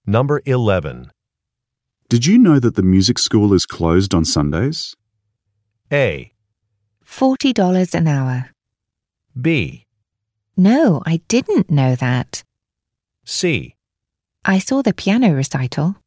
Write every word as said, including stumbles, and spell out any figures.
Number eleven. Did you know that the music school is closed on Sundays? A. forty dollars an hour. B. No, I didn't know that. C. I saw the piano recital.